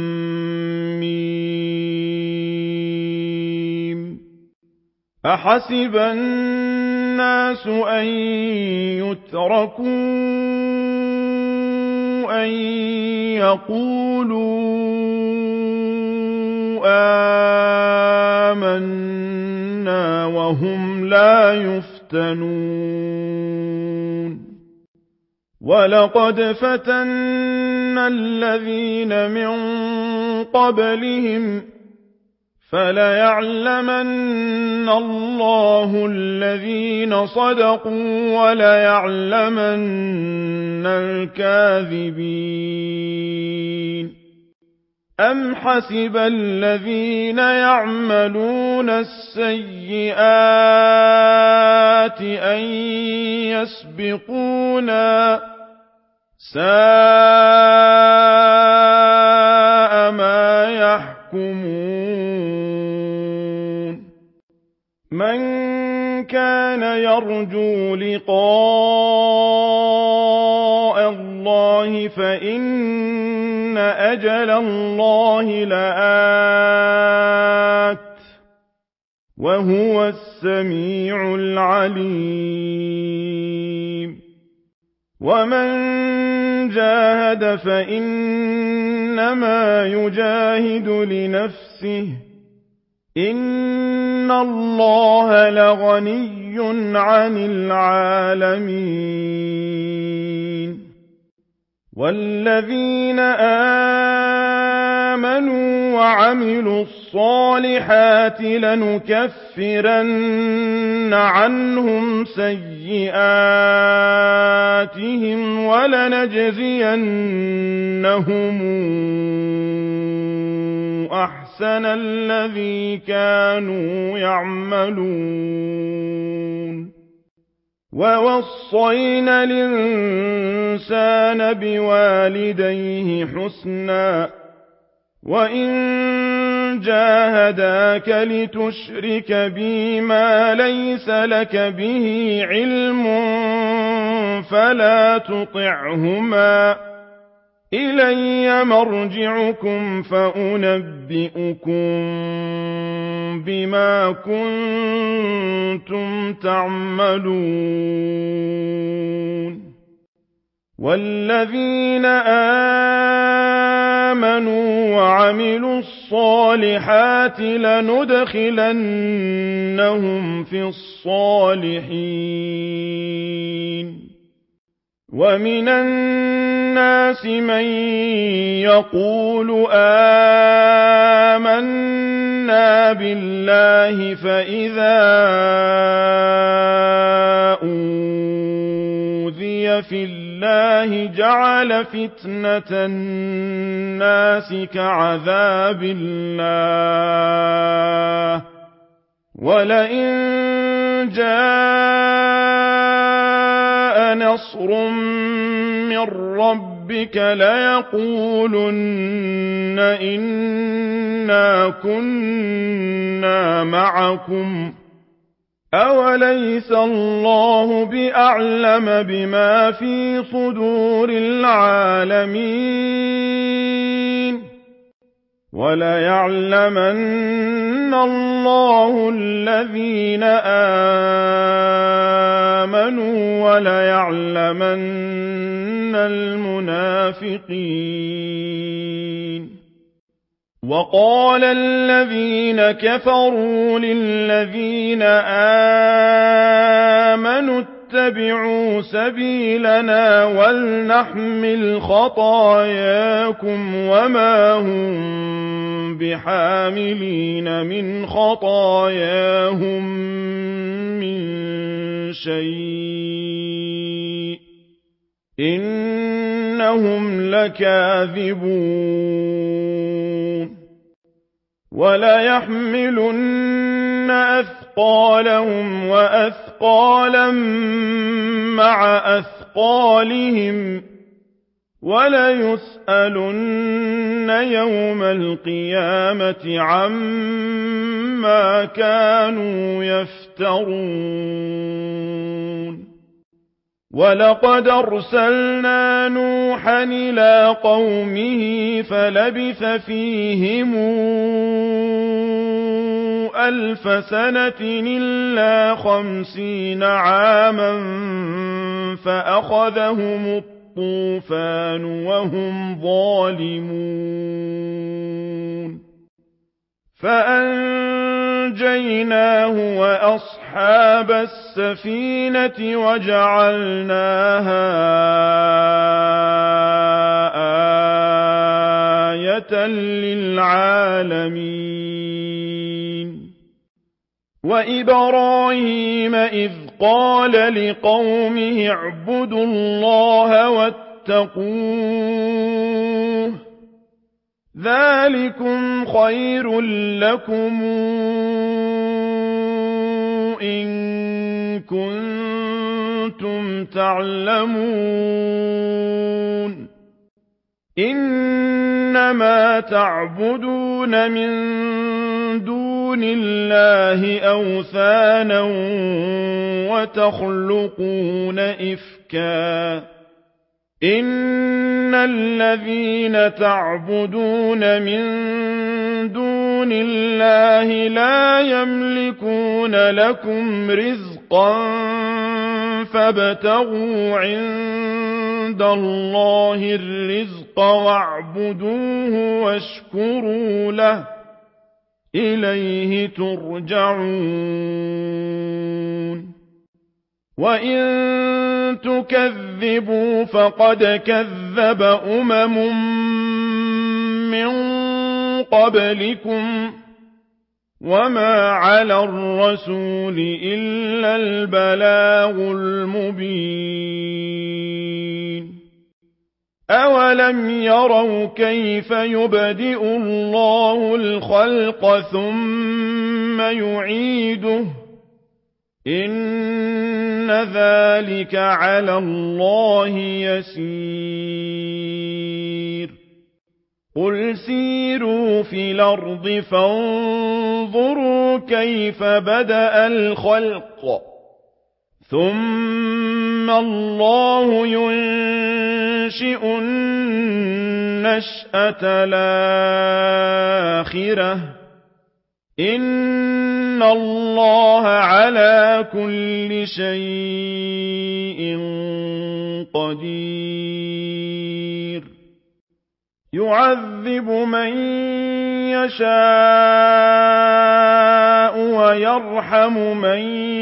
ميم أَحَسِبَ النَّاسُ أَن يُتْرَكُوا أَن يَقُولُوا آمَنَّا وَهُمْ لَا يُفْتَنُونَ وَلَقَدْ فَتَنَّا الَّذِينَ مِن قَبْلِهِمْ فَلَيَعْلَمَنَّ اللَّهُ الَّذِينَ صَدَقُوا وَلَيَعْلَمَنَّ الْكَاذِبِينَ أَمْ حَسِبَ الَّذِينَ يَعْمَلُونَ السَّيِّئَاتِ أَن يَسْبِقُونَا ۚ سَاءَ مَا يَحْكُمُونَ مَن كَانَ يَرْجُو لِقَاءَ اللَّهِ فَإِنَّ أَجَلَ اللَّهِ لَآتٍ ۚ وَهُوَ السَّمِيعُ الْعَلِيمُ وَمَن جَاهَدَ فَإِنَّمَا يُجَاهِدُ لِنَفْسِهِ ۚ إِنَّ اللَّهَ لَغَنِيٌّ عَنِ الْعَالَمِينَ وَالَّذِينَ آمَنُوا وَعَمِلُوا الصَّالِحَاتِ لَنُكَفِّرَنَّ عَنْهُمْ سَيِّئَاتِهِمْ وَلَنَجْزِيَنَّهُمْ أَحْسَنَ الَّذِي كَانُوا يَعْمَلُونَ وَوَصَّيْنَا الْإِنسَانَ بِوَالِدَيْهِ حُسْنًا ۖ وَإِن جَاهَدَاكَ لِتُشْرِكَ بِي مَا لَيْسَ لَكَ بِهِ عِلْمٌ فَلَا تُطِعْهُمَا ۚ إِلَيَّ مَرْجِعُكُمْ فَأُنَبِّئُكُم بِمَا كُنتُمْ تَعْمَلُونَ وَالَّذِينَ آمَنُوا وَعَمِلُوا الصَّالِحَاتِ لَنُدْخِلَنَّهُمْ فِي الصَّالِحِينَ وَمِنَ النَّاسِ مَن يَقُولُ آمَنَّا بِاللَّهِ فَإِذَا أُوذِيَ فِي اللَّهِ جَعَلَ فِتْنَةَ النَّاسِ كَعَذَابِ اللَّهِ ۚ وَلَئِن جاء نصر من ربك ليقولن إنا كنا معكم أوليس الله بأعلم بما في صدور العالمين وليعلمن الله الذين آمنوا وليعلمن المنافقين وقال الذين كفروا للذين آمنوا اتبعوا سبيلنا ولنحمل خطاياكم وما هم بحاملين من خطاياهم من شيء إنهم لكاذبون وليحملن أثقالهم وأثقالا مع أثقالهم وليسألن يوم القيامة عما كانوا يفترون ولقد أرسلنا نوحا إلى قومه فلبث فيهم ألف سنة إلا خمسين عاما فأخذهم الطوفان وهم ظالمون فأنجيناه وأصحاب السفينة وجعلناها آية للعالمين وإبراهيم إذ قال لقومه اعبدوا الله واتقوه ذلكم خير لكم إن كنتم تعلمون إنما تعبدون من دون الله أوثانا وتخلقون إفكا إن الذين تعبدون من دون الله لا يملكون لكم رزقا فابتغوا عند الله الرزق واعبدوه واشكروا له إليه ترجعون وإن تكذبوا فقد كذب أمم من قبلكم وما على الرسول إلا البلاغ المبين أولم يروا كيف يبدئ الله الخلق ثم يعيده إن ذلك على الله يسير قل سيروا في الأرض فانظروا كيف بدأ الخلق ثم الله ينشئ النشأة الآخرة إن الله على كل شيء قدير يعذب من يشاء ويرحم من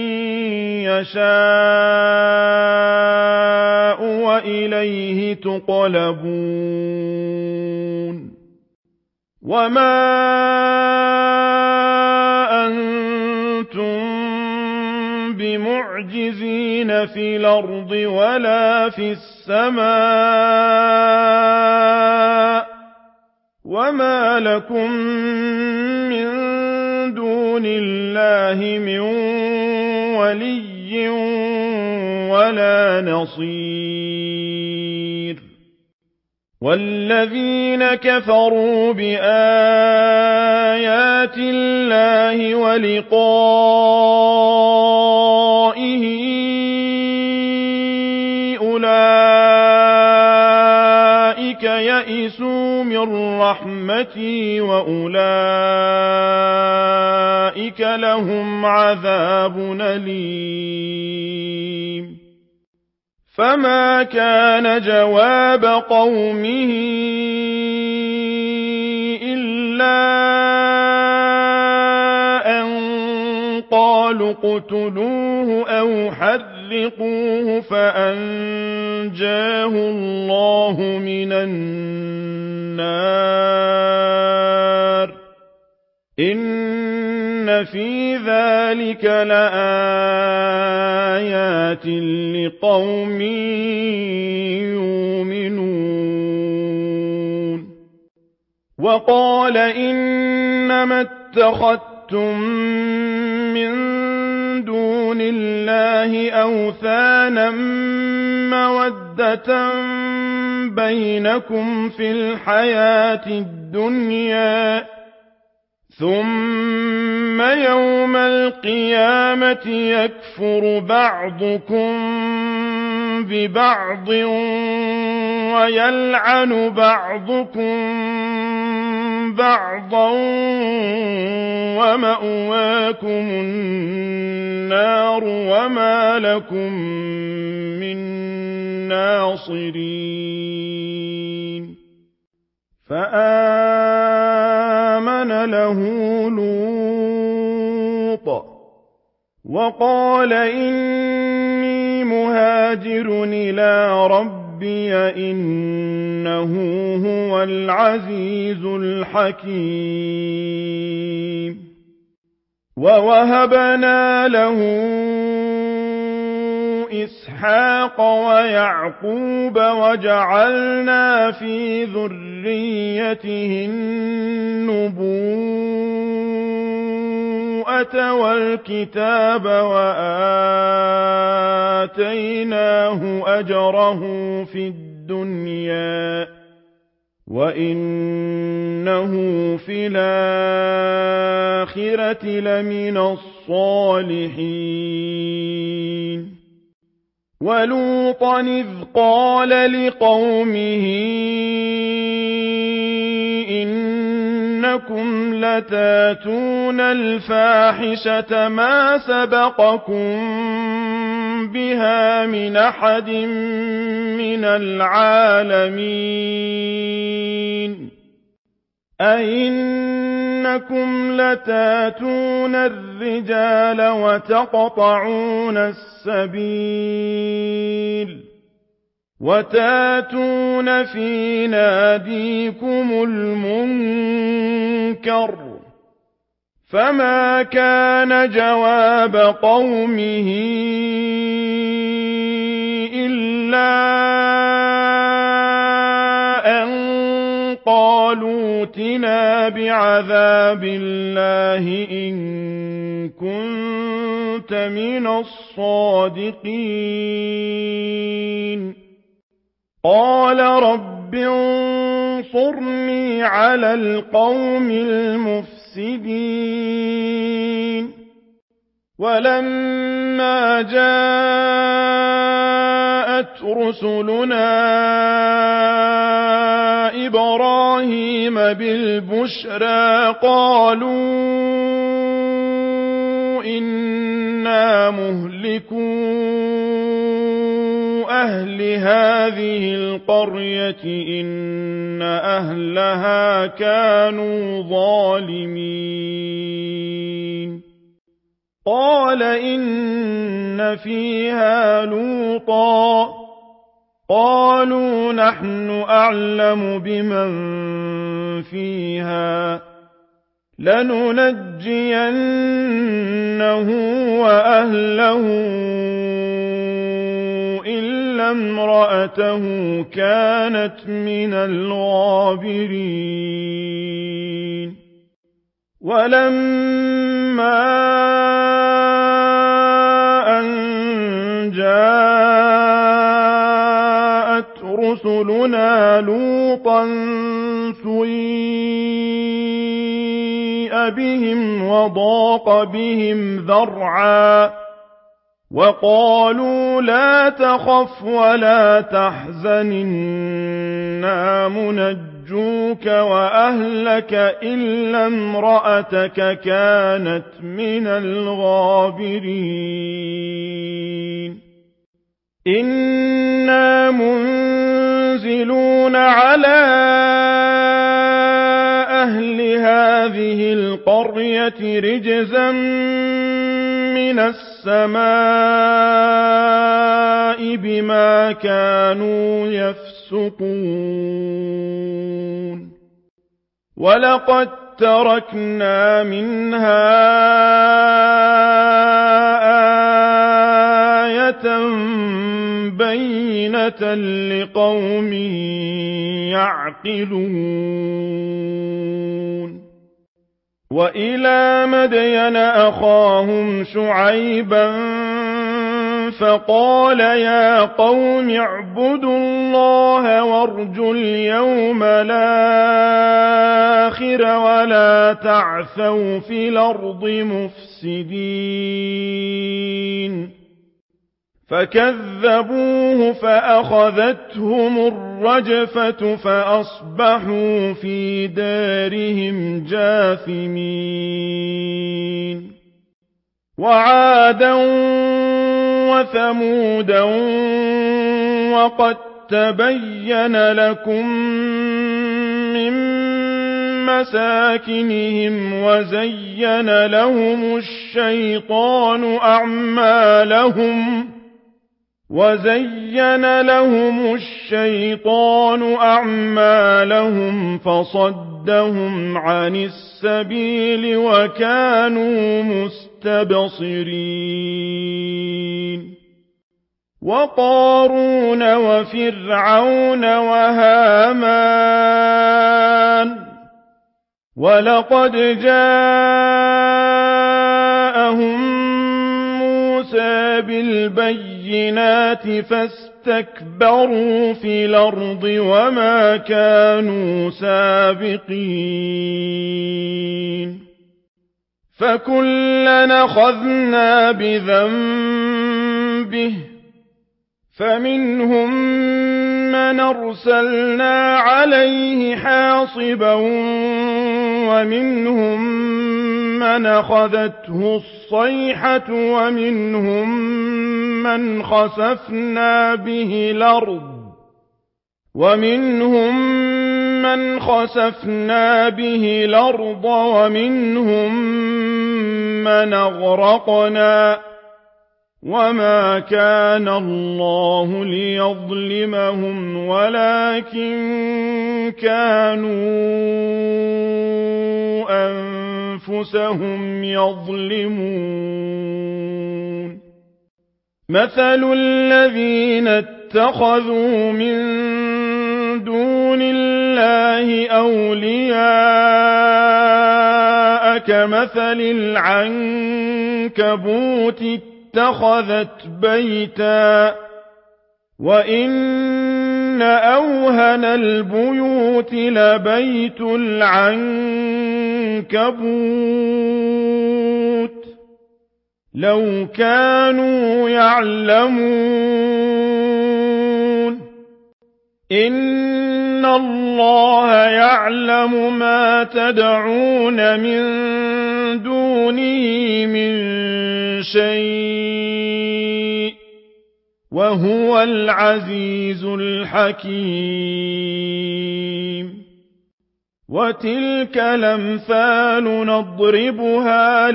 يشاء وإليه تقلبون وما أنتم بمعجزين في الأرض ولا في السماء وما لكم من دون الله من وَلِيٍّ وَلَا نَصِيرٍ وَالَّذِينَ كَفَرُوا بِآيَاتِ اللَّهِ وَلِقَائِهِ أُولَئِكَ يَئِسُوا مِن رَّحْمَتِي وَأُولَئِكَ لَهُمْ عَذَابٌ أَلِيمٌ فَمَا كَانَ جَوَابَ قَوْمِهِ إِلَّا أَن قَالُوا اقْتُلُوهُ أَوْ حَرِّقُوهُ فَأَنجَاهُ اللَّهُ مِنَ النَّارِ ۚ إِنَّ فِي ذَلِكَ لَآيَاتٍ لِقَوْمٍ يُؤْمِنُونَ وَقَالَ إِنَّمَا اتَّخَذْتُم مِّن دُونِ اللَّهِ أَوْثَانًا مَّوَدَّةً بَيْنَكُمْ فِي الْحَيَاةِ الدُّنْيَا ثُمَّ يَوْمَ الْقِيَامَةِ يَكْفُرُ بَعْضُكُم بِبَعْضٍ وَيَلْعَنُ بَعْضُكُم بَعْضًا وَمَأْوَاكُمُ النَّارُ وَمَا لَكُم مِّن نَّاصِرِينَ فَآمَنَ لَهُ لُوطٌ وَقَالَ إِنِّي مُهَاجِرٌ إِلَىٰ رَبِّي إِنَّهُ هُوَ الْعَزِيزُ الْحَكِيمُ وَوَهَبْنَا لَهُ إِسْحَاقَ وَيَعْقُوبَ وَجَعَلْنَا فِي ذُرِّيَّتِهِ النُّبُوَّةَ وَالْكِتَابَ وَآتَيْنَاهُ أَجْرَهُ فِي الدُّنْيَا وَإِنَّهُ فِي الْآخِرَةِ لَمِنَ الصَّالِحِينَ وَلُوطًا إِذْ قَالَ لِقَوْمِهِ إِنَّكُمْ لَتَأْتُونَ الْفَاحِشَةَ مَا سَبَقَكُم بِهَا مِنْ أَحَدٍ مِّنَ الْعَالَمِينَ أَئِنَّكُمْ لَتَأْتُونَ الرِّجَالَ وَتَقْطَعُونَ السَّبِيلَ وَتَأْتُونَ فِي نَادِيكُمُ الْمُنكَرَ فَمَا كَانَ جَوَابَ قَوْمِهِ إِلَّا أَن قَالُوا ائْتِنَا بِعَذَابِ اللَّهِ إِن كُنتَ مِنَ الصَّادِقِينَ قَالَ رَبِّ انصُرْنِي عَلَى الْقَوْمِ الْمُفْسِدِينَ وَلَمَّا جَاءَتْ رُسُلُنَا إِبْرَاهِيمَ بِالْبُشْرَىٰ قَالُوا إِنَّا مُهْلِكُو أَهْلِ هَٰذِهِ الْقَرْيَةِ إِنَّ أَهْلَهَا كَانُوا ظَالِمِينَ قَالَ إِنَّ فِيهَا لُوطًا قَالُوا نَحْنُ أَعْلَمُ بِمَن فِيهَا لَنُنَجِّيَنَّهُ وَأَهْلَهُ إِلَّا امْرَأَتَهُ كَانَتْ مِنَ الْغَابِرِينَ وَلَمَّا جاءت رسلنا لوطا سيء بهم وضاق بهم ذرعا وقالوا لا تخف ولا تحزن إنا منجوك وأهلك إلا امرأتك كانت من الغابرين إنا منزلون على أهل هذه القرية رجزا من السماء بما كانوا يفسقون ولقد تركنا منها آية بينة لقوم يعقلون وإلى مدين أخاهم شعيبا فقال يا قوم اعبدوا الله وارجوا اليوم الآخر ولا تعثوا في الأرض مفسدين فكذبوه فأخذتهم الرجفة فأصبحوا في دارهم جاثمين وعادا وثمودا وقد تبين لكم من مساكنهم وزين لهم الشيطان أعمالهم وزين لهم الشيطان أعمالهم فصدهم عن السبيل وكانوا مستبصرين وقارون وفرعون وهامان ولقد جاءهم موسى بالبينات فاستكبروا في الأرض وما كانوا سابقين فكلنا أخذنا بذنبه فمنهم من أرسلنا عليه حاصبا ومنهم من أخذته الصيحة ومنهم من خسفنا به الأرض ومنهم من خسفنا به الأرض ومنهم من أغرقنا وما كان الله ليظلمهم ولكن كانوا أنفسهم يظلمون مثل الذين اتخذوا من دون الله أولياء كمثل العنكبوت اتخذت بيتا وإن أوهن البيوت لبيت العنكبوت لو كانوا يعلمون إن الله يعلم ما تدعون من دونه من شيء وهو العزيز الحكيم وتلك الأمثال نضربها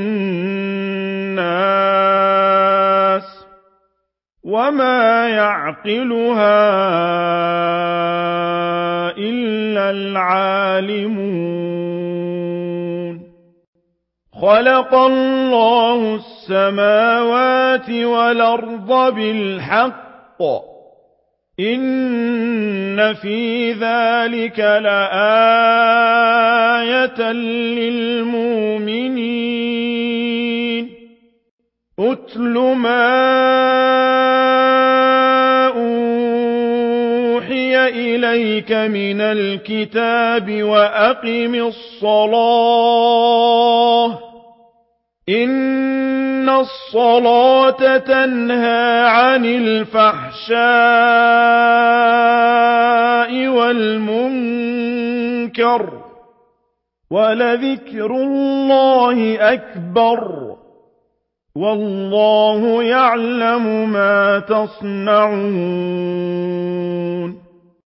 للناس وما يعقلها إلا العالمون خلق الله السماوات والأرض بالحق إن في ذلك لآية للمؤمنين أتل ما آتيتك من الكتاب وأقم الصلاة إن الصلاة تنهى عن الفحشاء والمنكر ولذكر الله أكبر والله يعلم ما تصنعون